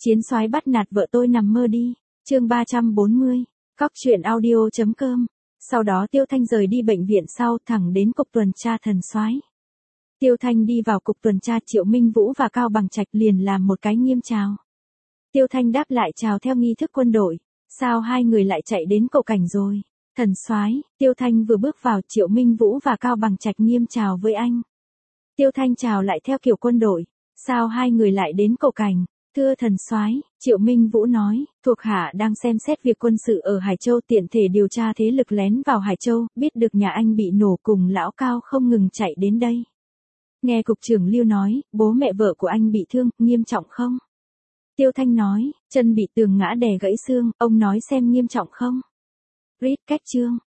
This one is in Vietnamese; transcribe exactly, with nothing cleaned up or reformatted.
Chiến soái bắt nạt vợ tôi nằm mơ đi. Chương ba trăm bốn mươi. Cóc truyện audio chấm com. Sau đó Tiêu Thanh rời đi bệnh viện sau thẳng đến cục tuần tra Thần Soái. Tiêu Thanh đi vào cục tuần tra, Triệu Minh Vũ và Cao Bằng Trạch liền làm một cái nghiêm chào. Tiêu Thanh đáp lại chào theo nghi thức quân đội. Sao hai người lại chạy đến cậu cảnh rồi? Thần Soái, Tiêu Thanh vừa bước vào, Triệu Minh Vũ và Cao Bằng Trạch nghiêm chào với anh. Tiêu Thanh chào lại theo kiểu quân đội. Sao hai người lại đến cậu cảnh? Thưa Thần Soái, Triệu Minh Vũ nói, thuộc hạ đang xem xét việc quân sự ở Hải Châu, tiện thể điều tra thế lực lén vào Hải Châu, biết được nhà anh bị nổ cùng lão Cao không ngừng chạy đến đây. Nghe cục trưởng Lưu nói, bố mẹ vợ của anh bị thương, nghiêm trọng không? Tiêu Thanh nói, chân bị tường ngã đè gãy xương, ông nói xem nghiêm trọng không? Rít két chương.